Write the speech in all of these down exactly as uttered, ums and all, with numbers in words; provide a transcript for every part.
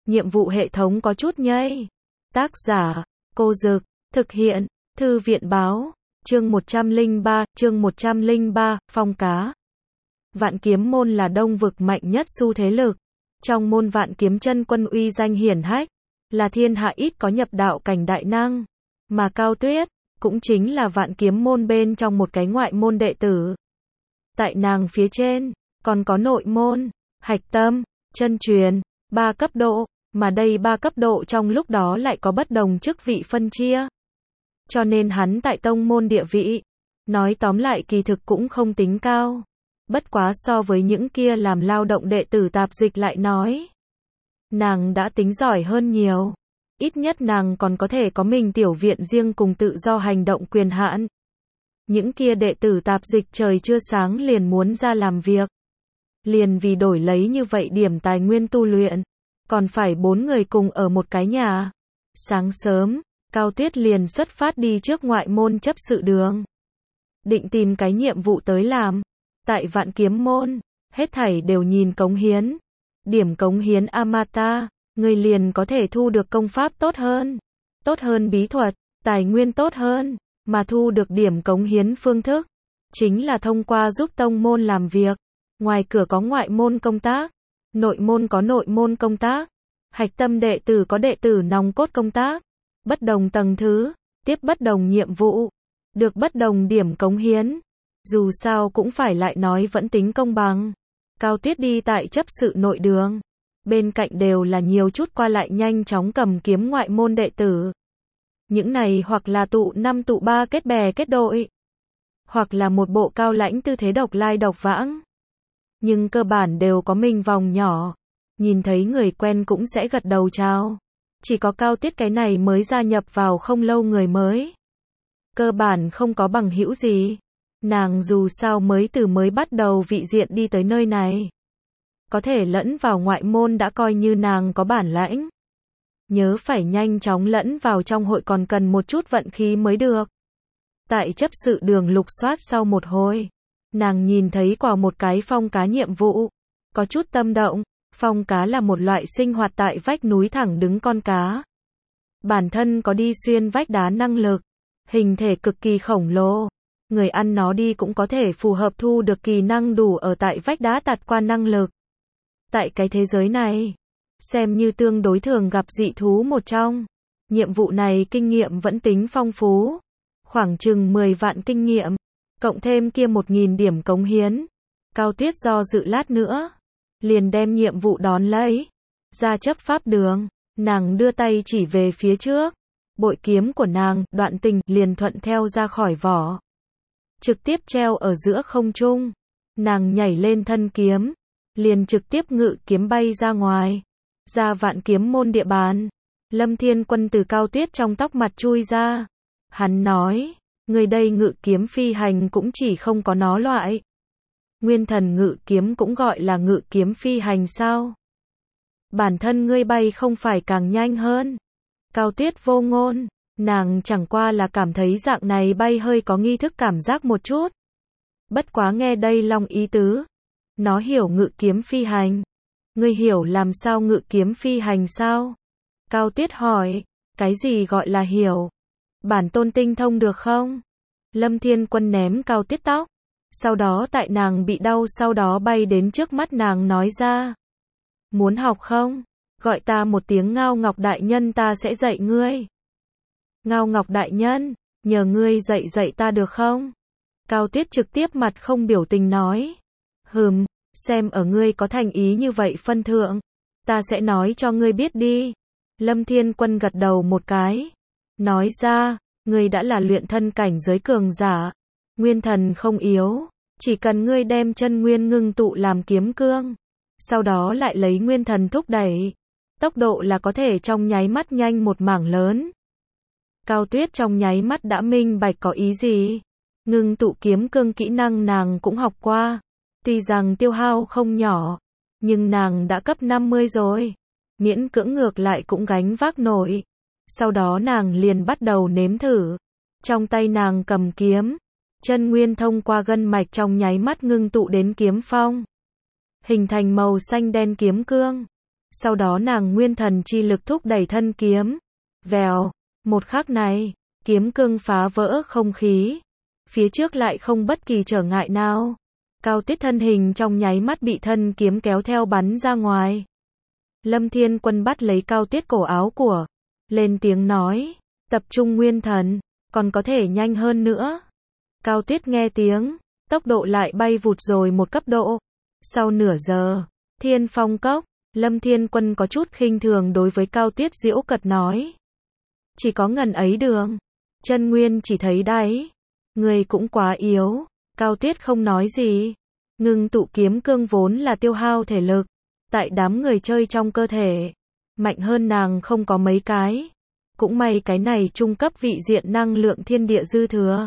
nhiệm vụ hệ thống có chút nhây. Tác giả, Cô Dực, thực hiện, Thư viện báo, chương một trăm lẻ ba, chương một trăm lẻ ba, phong cá. Vạn kiếm môn là đông vực mạnh nhất xu thế lực. Trong môn vạn kiếm chân quân uy danh hiển hách, là thiên hạ ít có nhập đạo cảnh đại năng. Mà Cao Tuyết, cũng chính là vạn kiếm môn bên trong một cái ngoại môn đệ tử. Tại nàng phía trên, còn có nội môn, hạch tâm, chân truyền, ba cấp độ, mà đây ba cấp độ trong lúc đó lại có bất đồng chức vị phân chia. Cho nên hắn tại tông môn địa vị, nói tóm lại kỳ thực cũng không tính cao. Bất quá so với những kia làm lao động đệ tử tạp dịch lại nói, nàng đã tính giỏi hơn nhiều. Ít nhất nàng còn có thể có mình tiểu viện riêng cùng tự do hành động quyền hạn. Những kia đệ tử tạp dịch trời chưa sáng liền muốn ra làm việc. Liền vì đổi lấy như vậy điểm tài nguyên tu luyện, còn phải bốn người cùng ở một cái nhà. Sáng sớm, Cao Tuyết liền xuất phát đi trước ngoại môn chấp sự đường. Định tìm cái nhiệm vụ tới làm. Tại vạn kiếm môn, hết thảy đều nhìn cống hiến. Điểm cống hiến Amata, người liền có thể thu được công pháp tốt hơn, tốt hơn bí thuật, tài nguyên tốt hơn, mà thu được điểm cống hiến phương thức. Chính là thông qua giúp tông môn làm việc. Ngoài cửa có ngoại môn công tác, nội môn có nội môn công tác, hạch tâm đệ tử có đệ tử nòng cốt công tác. Bất đồng tầng thứ, tiếp bất đồng nhiệm vụ, được bất đồng điểm cống hiến. Dù sao cũng phải lại nói vẫn tính công bằng. Cao Tuyết đi tại chấp sự nội đường. Bên cạnh đều là nhiều chút qua lại nhanh chóng cầm kiếm ngoại môn đệ tử. Những này hoặc là tụ năm tụ ba kết bè kết đội, hoặc là một bộ cao lãnh tư thế độc lai độc vãng. Nhưng cơ bản đều có mình vòng nhỏ. Nhìn thấy người quen cũng sẽ gật đầu chào. Chỉ có Cao Tuyết cái này mới gia nhập vào không lâu người mới. Cơ bản không có bằng hữu gì. Nàng dù sao mới từ mới bắt đầu vị diện đi tới nơi này. Có thể lẫn vào ngoại môn đã coi như nàng có bản lãnh. Nhớ phải nhanh chóng lẫn vào trong hội còn cần một chút vận khí mới được. Tại chấp sự đường lục soát sau một hồi, nàng nhìn thấy quả một cái phong cá nhiệm vụ. Có chút tâm động. Phong cá là một loại sinh hoạt tại vách núi thẳng đứng con cá. Bản thân có đi xuyên vách đá năng lực. Hình thể cực kỳ khổng lồ. Người ăn nó đi cũng có thể phù hợp thu được kỳ năng đủ ở tại vách đá tạt qua năng lực. Tại cái thế giới này, xem như tương đối thường gặp dị thú một trong. Nhiệm vụ này kinh nghiệm vẫn tính phong phú. Khoảng chừng mười vạn kinh nghiệm. Cộng thêm kia một nghìn điểm cống hiến. Cao Tuyết do dự lát nữa. Liền đem nhiệm vụ đón lấy. Ra chấp pháp đường. Nàng đưa tay chỉ về phía trước. Bội kiếm của nàng, Đoạn Tình, liền thuận theo ra khỏi vỏ. Trực tiếp treo ở giữa không trung. Nàng nhảy lên thân kiếm. Liền trực tiếp ngự kiếm bay ra ngoài. Ra vạn kiếm môn địa bàn. Lâm Thiên Quân từ Cao Tuyết trong tóc mặt chui ra. Hắn nói, người đây ngự kiếm phi hành cũng chỉ không có nó loại. Nguyên thần ngự kiếm cũng gọi là ngự kiếm phi hành sao? Bản thân ngươi bay không phải càng nhanh hơn. Cao Tuyết vô ngôn, nàng chẳng qua là cảm thấy dạng này bay hơi có nghi thức cảm giác một chút. Bất quá nghe đây long ý tứ. Nó hiểu ngự kiếm phi hành. Ngươi hiểu làm sao ngự kiếm phi hành sao? Cao Tuyết hỏi, cái gì gọi là hiểu? Bản tôn tinh thông được không? Lâm Thiên Quân ném Cao Tuyết tóc. Sau đó tại nàng bị đau sau đó bay đến trước mắt nàng nói ra. Muốn học không? Gọi ta một tiếng Ngao Ngọc Đại Nhân ta sẽ dạy ngươi. Ngao Ngọc Đại Nhân, nhờ ngươi dạy dạy ta được không? Cao Tuyết trực tiếp mặt không biểu tình nói. Hừm, xem ở ngươi có thành ý như vậy phân thượng. Ta sẽ nói cho ngươi biết đi. Lâm Thiên Quân gật đầu một cái. Nói ra, ngươi đã là luyện thân cảnh giới cường giả. Nguyên thần không yếu, chỉ cần ngươi đem chân nguyên ngưng tụ làm kiếm cương, sau đó lại lấy nguyên thần thúc đẩy, tốc độ là có thể trong nháy mắt nhanh một mảng lớn. Cao Tuyết trong nháy mắt đã minh bạch có ý gì. Ngưng tụ kiếm cương kỹ năng nàng cũng học qua, tuy rằng tiêu hao không nhỏ, nhưng nàng đã cấp năm mươi rồi, miễn cưỡng ngược lại cũng gánh vác nổi. Sau đó nàng liền bắt đầu nếm thử, trong tay nàng cầm kiếm. Chân nguyên thông qua gân mạch trong nháy mắt ngưng tụ đến kiếm phong. Hình thành màu xanh đen kiếm cương. Sau đó nàng nguyên thần chi lực thúc đẩy thân kiếm. Vèo, một khắc này, kiếm cương phá vỡ không khí. Phía trước lại không bất kỳ trở ngại nào. Cao Tuyết thân hình trong nháy mắt bị thân kiếm kéo theo bắn ra ngoài. Lâm Thiên Quân bắt lấy Cao Tuyết cổ áo của, lên tiếng nói, tập trung nguyên thần, còn có thể nhanh hơn nữa. Cao Tuyết nghe tiếng, tốc độ lại bay vụt rồi một cấp độ. Sau nửa giờ, Thiên Phong Cốc, Lâm Thiên Quân có chút khinh thường đối với Cao Tuyết giễu cợt nói. Chỉ có ngần ấy đường, chân nguyên chỉ thấy đáy, người cũng quá yếu. Cao Tuyết không nói gì, ngưng tụ kiếm cương vốn là tiêu hao thể lực, tại đám người chơi trong cơ thể, mạnh hơn nàng không có mấy cái. Cũng may cái này trung cấp vị diện năng lượng thiên địa dư thừa.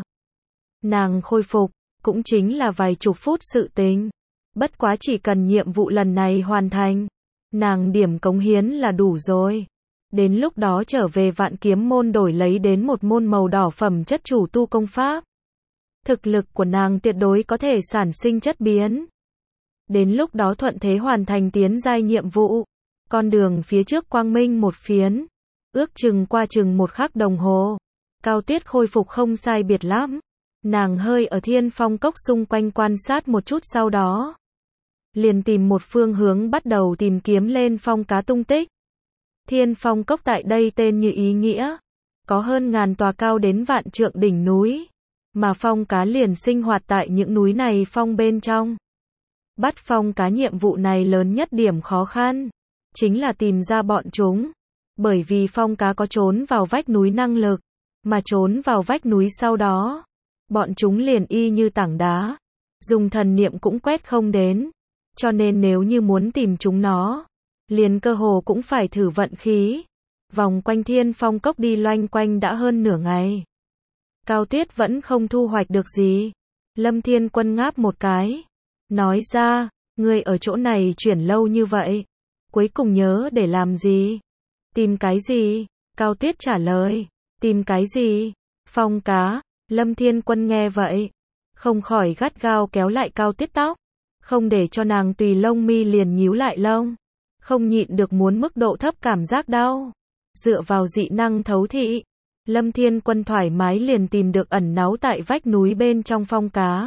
Nàng khôi phục, cũng chính là vài chục phút sự tình. Bất quá chỉ cần nhiệm vụ lần này hoàn thành, nàng điểm cống hiến là đủ rồi. Đến lúc đó trở về Vạn Kiếm Môn đổi lấy đến một môn màu đỏ phẩm chất chủ tu công pháp. Thực lực của nàng tuyệt đối có thể sản sinh chất biến. Đến lúc đó thuận thế hoàn thành tiến giai nhiệm vụ. Con đường phía trước quang minh một phiến. Ước chừng qua chừng một khắc đồng hồ. Cao Tuyết khôi phục không sai biệt lắm. Nàng hơi ở Thiên Phong Cốc xung quanh quan sát một chút, sau đó liền tìm một phương hướng bắt đầu tìm kiếm lên phong cá tung tích. Thiên Phong Cốc tại đây tên như ý nghĩa, có hơn ngàn tòa cao đến vạn trượng đỉnh núi, mà phong cá liền sinh hoạt tại những núi này phong bên trong. Bắt phong cá nhiệm vụ này lớn nhất điểm khó khăn, chính là tìm ra bọn chúng, bởi vì phong cá có trốn vào vách núi năng lực, mà trốn vào vách núi sau đó, bọn chúng liền y như tảng đá, dùng thần niệm cũng quét không đến, cho nên nếu như muốn tìm chúng nó, liền cơ hồ cũng phải thử vận khí. Vòng quanh Thiên Phong Cốc đi loanh quanh đã hơn nửa ngày. Cao Tuyết vẫn không thu hoạch được gì. Lâm Thiên Quân ngáp một cái, nói ra, ngươi ở chỗ này chuyển lâu như vậy, cuối cùng nhớ để làm gì? Tìm cái gì? Cao Tuyết trả lời, tìm cái gì? Phong cá. Lâm Thiên Quân nghe vậy, không khỏi gắt gao kéo lại Cao Tuyết tóc, không để cho nàng tùy lông mi liền nhíu lại lông, không nhịn được muốn mức độ thấp cảm giác đau. Dựa vào dị năng thấu thị, Lâm Thiên Quân thoải mái liền tìm được ẩn náu tại vách núi bên trong phong cá.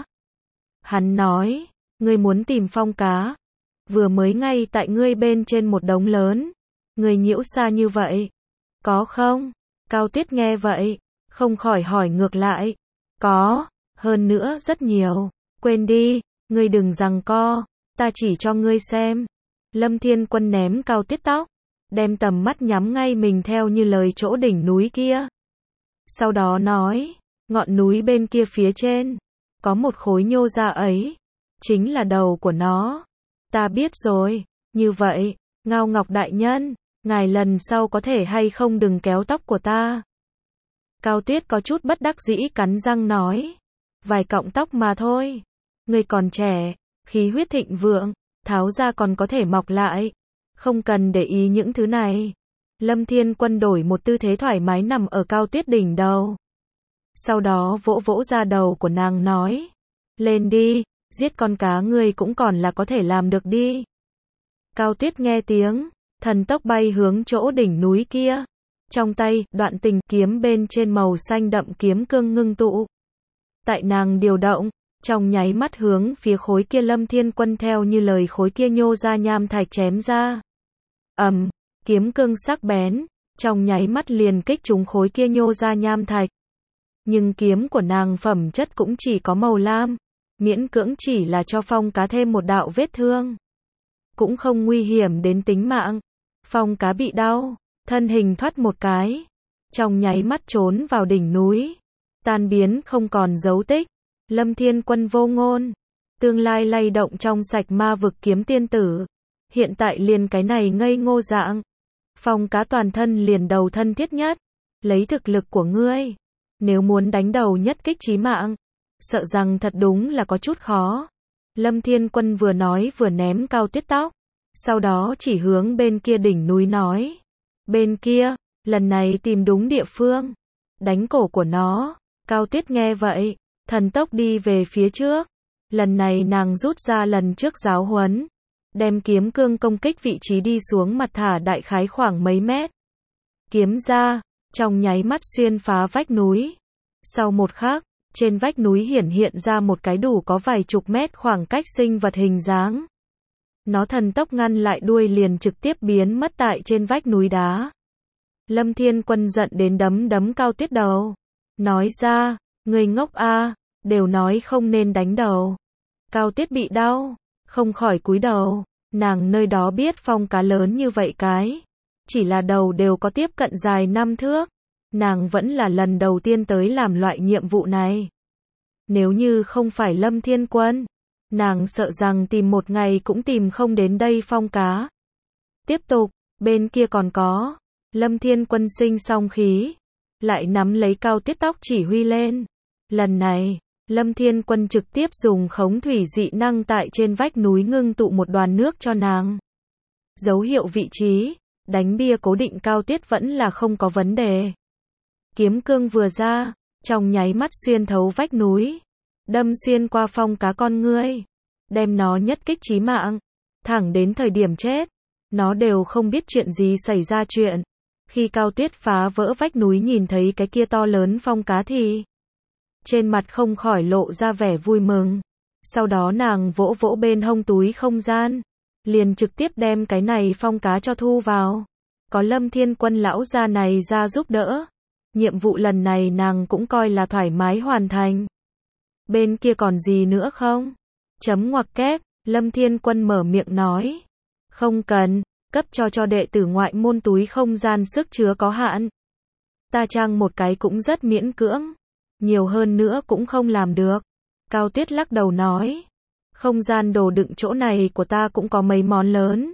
Hắn nói, ngươi muốn tìm phong cá, vừa mới ngay tại ngươi bên trên một đống lớn, ngươi nhiễu xa như vậy, có không? Cao Tuyết nghe vậy, không khỏi hỏi ngược lại, có, hơn nữa rất nhiều, quên đi, ngươi đừng giằng co, ta chỉ cho ngươi xem. Lâm Thiên Quân ném Cao Tuyết tóc, đem tầm mắt nhắm ngay mình theo như lời chỗ đỉnh núi kia. Sau đó nói, ngọn núi bên kia phía trên, có một khối nhô ra ấy, chính là đầu của nó. Ta biết rồi, như vậy, Ngao Ngọc đại nhân, ngài lần sau có thể hay không đừng kéo tóc của ta. Cao Tuyết có chút bất đắc dĩ cắn răng nói, vài cọng tóc mà thôi, ngươi còn trẻ, khí huyết thịnh vượng, tháo ra còn có thể mọc lại, không cần để ý những thứ này. Lâm Thiên Quân đổi một tư thế thoải mái nằm ở Cao Tuyết đỉnh đầu. Sau đó vỗ vỗ ra đầu của nàng nói, lên đi, giết con cá ngươi cũng còn là có thể làm được đi. Cao Tuyết nghe tiếng, thần tốc bay hướng chỗ đỉnh núi kia. Trong tay, đoạn tình kiếm bên trên màu xanh đậm kiếm cương ngưng tụ. Tại nàng điều động, trong nháy mắt hướng phía khối kia Lâm Thiên Quân theo như lời khối kia nhô ra nham thạch chém ra. Ầm, um, kiếm cương sắc bén, trong nháy mắt liền kích trúng khối kia nhô ra nham thạch. Nhưng kiếm của nàng phẩm chất cũng chỉ có màu lam, miễn cưỡng chỉ là cho phong cá thêm một đạo vết thương, cũng không nguy hiểm đến tính mạng. Phong cá bị đau, thân hình thoát một cái, trong nháy mắt trốn vào đỉnh núi, tan biến không còn dấu tích. Lâm Thiên Quân vô ngôn, tương lai lay động trong sạch ma vực kiếm tiên tử, hiện tại liền cái này ngây ngô dạng. Phong cá toàn thân liền đầu thân thiết nhất, lấy thực lực của ngươi, nếu muốn đánh đầu nhất kích chí mạng, sợ rằng thật đúng là có chút khó. Lâm Thiên Quân vừa nói vừa ném Cao Tuyết tóc, sau đó chỉ hướng bên kia đỉnh núi nói, bên kia, lần này tìm đúng địa phương, đánh cổ của nó. Cao Tuyết nghe vậy, thần tốc đi về phía trước, lần này nàng rút ra lần trước giáo huấn, đem kiếm cương công kích vị trí đi xuống mặt thả đại khái khoảng mấy mét. Kiếm ra, trong nháy mắt xuyên phá vách núi. Sau một khắc, trên vách núi hiển hiện ra một cái đủ có vài chục mét khoảng cách sinh vật hình dáng. Nó thần tốc ngăn lại đuôi liền trực tiếp biến mất tại trên vách núi đá. Lâm Thiên Quân giận đến đấm đấm Cao Tuyết đầu. Nói ra, người ngốc a, đều nói không nên đánh đầu. Cao Tuyết bị đau, không khỏi cúi đầu. Nàng nơi đó biết phong cá lớn như vậy cái. Chỉ là đầu đều có tiếp cận dài năm thước. Nàng vẫn là lần đầu tiên tới làm loại nhiệm vụ này. Nếu như không phải Lâm Thiên Quân, nàng sợ rằng tìm một ngày cũng tìm không đến đây phong cá. Tiếp tục, bên kia còn có. Lâm Thiên Quân sinh song khí, lại nắm lấy Cao Tuyết tóc chỉ huy lên. Lần này, Lâm Thiên Quân trực tiếp dùng khống thủy dị năng tại trên vách núi ngưng tụ một đoàn nước cho nàng. Dấu hiệu vị trí, đánh bia cố định Cao Tuyết vẫn là không có vấn đề. Kiếm cương vừa ra, trong nháy mắt xuyên thấu vách núi, đâm xuyên qua phong cá con ngươi, đem nó nhất kích chí mạng, thẳng đến thời điểm chết, nó đều không biết chuyện gì xảy ra chuyện. Khi Cao Tuyết phá vỡ vách núi nhìn thấy cái kia to lớn phong cá thì trên mặt không khỏi lộ ra vẻ vui mừng. Sau đó nàng vỗ vỗ bên hông túi không gian, liền trực tiếp đem cái này phong cá cho thu vào. Có Lâm Thiên Quân lão gia này ra giúp đỡ, nhiệm vụ lần này nàng cũng coi là thoải mái hoàn thành. Bên kia còn gì nữa không? Chấm ngoặc kép, Lâm Thiên Quân mở miệng nói. Không cần, cấp cho cho đệ tử ngoại môn túi không gian sức chứa có hạn. Ta trang một cái cũng rất miễn cưỡng, nhiều hơn nữa cũng không làm được. Cao Tuyết lắc đầu nói. Không gian đồ đựng chỗ này của ta cũng có mấy món lớn.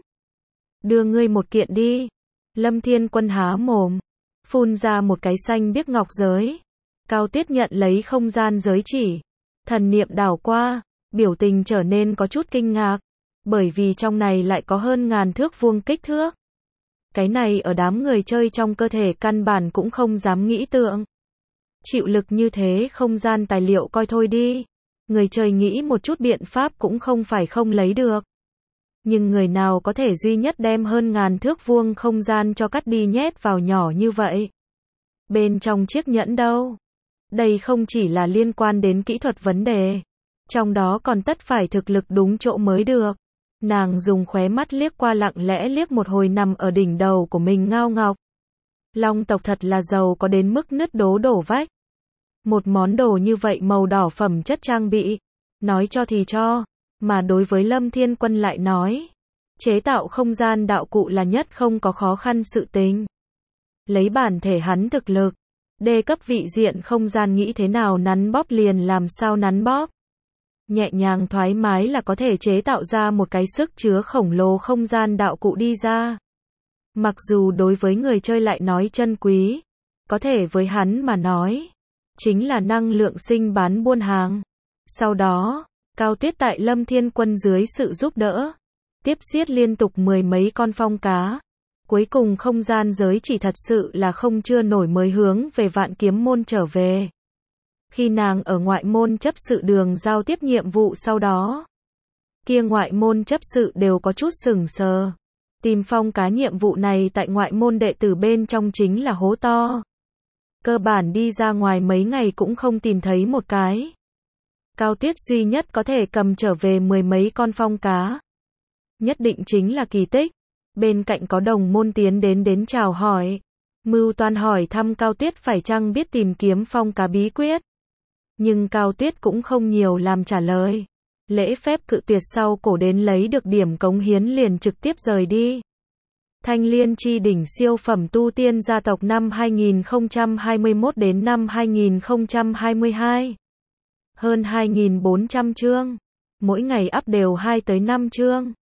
Đưa ngươi một kiện đi. Lâm Thiên Quân há mồm, phun ra một cái xanh biếc ngọc giới. Cao Tuyết nhận lấy không gian giới chỉ, thần niệm đảo qua, biểu tình trở nên có chút kinh ngạc, bởi vì trong này lại có hơn ngàn thước vuông kích thước. Cái này ở đám người chơi trong cơ thể căn bản cũng không dám nghĩ tượng. Chịu lực như thế không gian tài liệu coi thôi đi. Người chơi nghĩ một chút biện pháp cũng không phải không lấy được. Nhưng người nào có thể duy nhất đem hơn ngàn thước vuông không gian cho cắt đi nhét vào nhỏ như vậy? Bên trong chiếc nhẫn đâu? Đây không chỉ là liên quan đến kỹ thuật vấn đề, trong đó còn tất phải thực lực đúng chỗ mới được. Nàng dùng khóe mắt liếc qua lặng lẽ liếc một hồi nằm ở đỉnh đầu của mình ngao ngọc. Long tộc thật là giàu có đến mức nứt đố đổ vách. Một món đồ như vậy màu đỏ phẩm chất trang bị, nói cho thì cho, mà đối với Lâm Thiên Quân lại nói, chế tạo không gian đạo cụ là nhất không có khó khăn sự tình. Lấy bản thể hắn thực lực, đề cấp vị diện không gian nghĩ thế nào nắn bóp liền làm sao nắn bóp. Nhẹ nhàng thoải mái là có thể chế tạo ra một cái sức chứa khổng lồ không gian đạo cụ đi ra. Mặc dù đối với người chơi lại nói chân quý, có thể với hắn mà nói, chính là năng lượng sinh bán buôn hàng. Sau đó, Cao Tuyết tại Lâm Thiên Quân dưới sự giúp đỡ, tiếp giết liên tục mười mấy con phong cá. Cuối cùng không gian giới chỉ thật sự là không chưa nổi mới hướng về Vạn Kiếm Môn trở về. Khi nàng ở ngoại môn chấp sự đường giao tiếp nhiệm vụ sau đó, kia ngoại môn chấp sự đều có chút sửng sờ. Tìm phong cá nhiệm vụ này tại ngoại môn đệ tử bên trong chính là hố to. Cơ bản đi ra ngoài mấy ngày cũng không tìm thấy một cái. Cao Tuyết duy nhất có thể cầm trở về mười mấy con phong cá. Nhất định chính là kỳ tích. Bên cạnh có đồng môn tiến đến đến chào hỏi. Mưu toan hỏi thăm Cao Tuyết phải chăng biết tìm kiếm phong cá bí quyết. Nhưng Cao Tuyết cũng không nhiều làm trả lời. Lễ phép cự tuyệt sau cổ đến lấy được điểm cống hiến liền trực tiếp rời đi. Thanh Liên Chi đỉnh siêu phẩm tu tiên gia tộc năm hai nghìn không trăm hai mươi mốt đến năm hai nghìn không trăm hai mươi hai. Hơn hai nghìn bốn trăm chương. Mỗi ngày up đều hai tới năm chương.